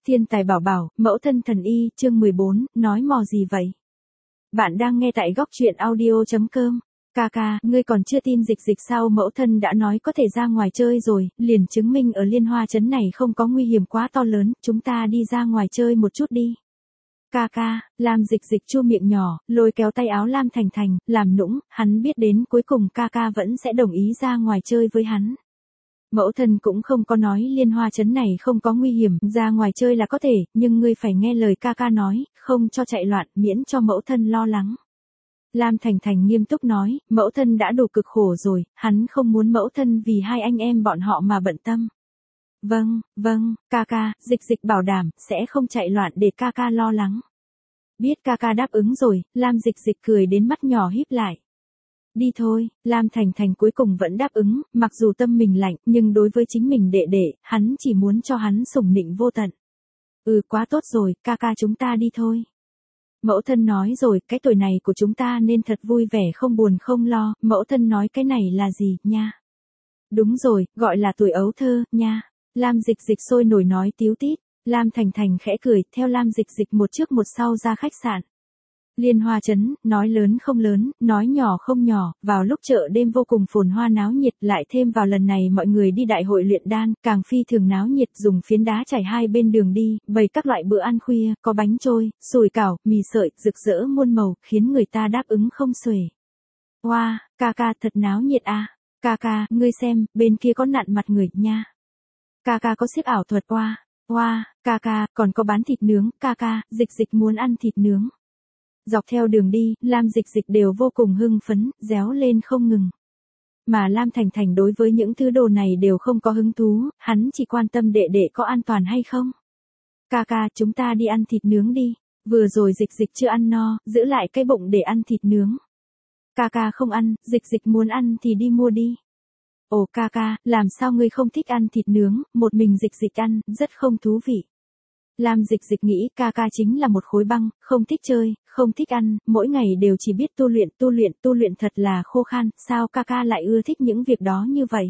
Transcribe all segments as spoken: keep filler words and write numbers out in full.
Thiên tài bảo bảo, mẫu thân thần y, chương mười bốn, nói mò gì vậy? Bạn đang nghe tại góc truyện audio chấm com. Ca ca, ngươi còn chưa tin dịch dịch sao? Mẫu thân đã nói có thể ra ngoài chơi rồi, liền chứng minh ở Liên Hoa trấn này không có nguy hiểm quá to lớn, chúng ta đi ra ngoài chơi một chút đi. Ca ca, Lam Dịch Dịch chua miệng nhỏ, lôi kéo tay áo Lam Thành Thành, làm nũng, hắn biết đến cuối cùng ca ca vẫn sẽ đồng ý ra ngoài chơi với hắn. Mẫu thân cũng không có nói Liên Hoa trấn này không có nguy hiểm, ra ngoài chơi là có thể, nhưng ngươi phải nghe lời ca ca nói, không cho chạy loạn, miễn cho mẫu thân lo lắng. Lam Thành Thành nghiêm túc nói, mẫu thân đã đủ cực khổ rồi, hắn không muốn mẫu thân vì hai anh em bọn họ mà bận tâm. Vâng, vâng, ca ca, Dịch Dịch bảo đảm, sẽ không chạy loạn để ca ca lo lắng. Biết ca ca đáp ứng rồi, Lam Dịch Dịch cười đến mắt nhỏ híp lại. Đi thôi, Lam Thành Thành cuối cùng vẫn đáp ứng, mặc dù tâm mình lạnh, nhưng đối với chính mình đệ đệ, hắn chỉ muốn cho hắn sủng nịnh vô tận. Ừ quá tốt rồi, ca ca chúng ta đi thôi. Mẫu thân nói rồi, cái tuổi này của chúng ta nên thật vui vẻ không buồn không lo, mẫu thân nói cái này là gì, nha. Đúng rồi, gọi là tuổi ấu thơ, nha. Lam Dịch Dịch sôi nổi nói tíu tít, Lam Thành Thành khẽ cười, theo Lam Dịch Dịch một trước một sau ra khách sạn. Liên Hoa trấn, nói lớn không lớn, nói nhỏ không nhỏ, vào lúc chợ đêm vô cùng phồn hoa náo nhiệt, lại thêm vào lần này mọi người đi đại hội luyện đan, càng phi thường náo nhiệt, dùng phiến đá trải hai bên đường đi, bày các loại bữa ăn khuya, có bánh trôi, sủi cảo, mì sợi, rực rỡ muôn màu, khiến người ta đáp ứng không xuể. Wow, ca ca thật náo nhiệt à, ca ca, ngươi xem, bên kia có nặn mặt người, nha. Ca ca có xiếc ảo thuật, wow, wow, ca ca, còn có bán thịt nướng, ca ca, Dịch Dịch muốn ăn thịt nướng. Dọc theo đường đi, Lam Dịch Dịch đều vô cùng hưng phấn, réo lên không ngừng. Mà Lam Thành Thành đối với những thứ đồ này đều không có hứng thú, hắn chỉ quan tâm đệ đệ có an toàn hay không. Ca ca, chúng ta đi ăn thịt nướng đi, vừa rồi Dịch Dịch chưa ăn no, giữ lại cái bụng để ăn thịt nướng. Ca ca không ăn, Dịch Dịch muốn ăn thì đi mua đi. Ồ ca ca, làm sao ngươi không thích ăn thịt nướng, một mình Dịch Dịch ăn, rất không thú vị. Lam Dịch Dịch nghĩ ca ca chính là một khối băng, không thích chơi, không thích ăn, mỗi ngày đều chỉ biết tu luyện, tu luyện, tu luyện thật là khô khan, sao ca ca lại ưa thích những việc đó như vậy?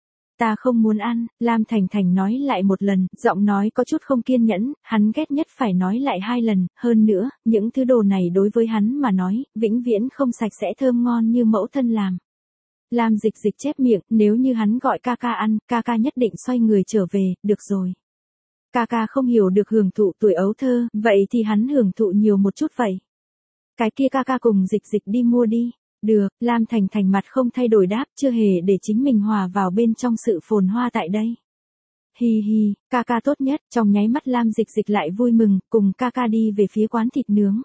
Ta không muốn ăn, Lam Thành Thành nói lại một lần, giọng nói có chút không kiên nhẫn, hắn ghét nhất phải nói lại hai lần, hơn nữa, những thứ đồ này đối với hắn mà nói, vĩnh viễn không sạch sẽ thơm ngon như mẫu thân làm. Lam Dịch Dịch chép miệng, nếu như hắn gọi ca ca ăn, ca ca nhất định xoay người trở về, được rồi. Ca ca không hiểu được hưởng thụ tuổi ấu thơ, vậy thì hắn hưởng thụ nhiều một chút vậy. Cái kia ca ca cùng Dịch Dịch đi mua đi. Được, Lam Thành Thành mặt không thay đổi đáp, chưa hề để chính mình hòa vào bên trong sự phồn hoa tại đây. Hi hi, ca ca tốt nhất, trong nháy mắt Lam Dịch Dịch lại vui mừng, cùng ca ca đi về phía quán thịt nướng.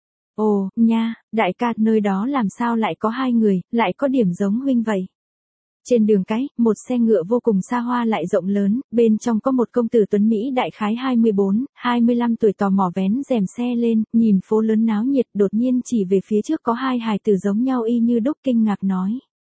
Ồ, nha, đại ca, nơi đó làm sao lại có hai người, lại có điểm giống huynh vậy. Trên đường cái, một xe ngựa vô cùng xa hoa lại rộng lớn, bên trong có một công tử tuấn Mỹ đại khái hai mươi bốn, hai mươi lăm tuổi tò mò vén rèm xe lên, nhìn phố lớn náo nhiệt, đột nhiên chỉ về phía trước có hai hài tử giống nhau y như đúc, kinh ngạc nói.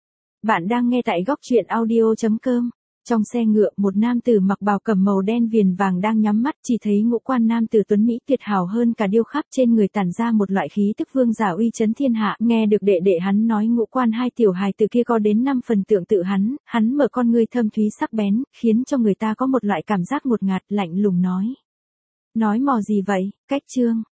Bạn đang nghe tại góc truyện audio chấm com. Trong xe ngựa, một nam tử mặc bào cẩm màu đen viền vàng đang nhắm mắt, chỉ thấy ngũ quan nam tử tuấn Mỹ tuyệt hảo hơn cả điêu khắc, trên người tản ra một loại khí tức vương giả uy chấn thiên hạ, nghe được đệ đệ hắn nói ngũ quan hai tiểu hài tử kia có đến năm phần tượng tự hắn, hắn mở con ngươi thâm thúy sắc bén, khiến cho người ta có một loại cảm giác ngột ngạt, lạnh lùng nói. Nói mò gì vậy, cách chương.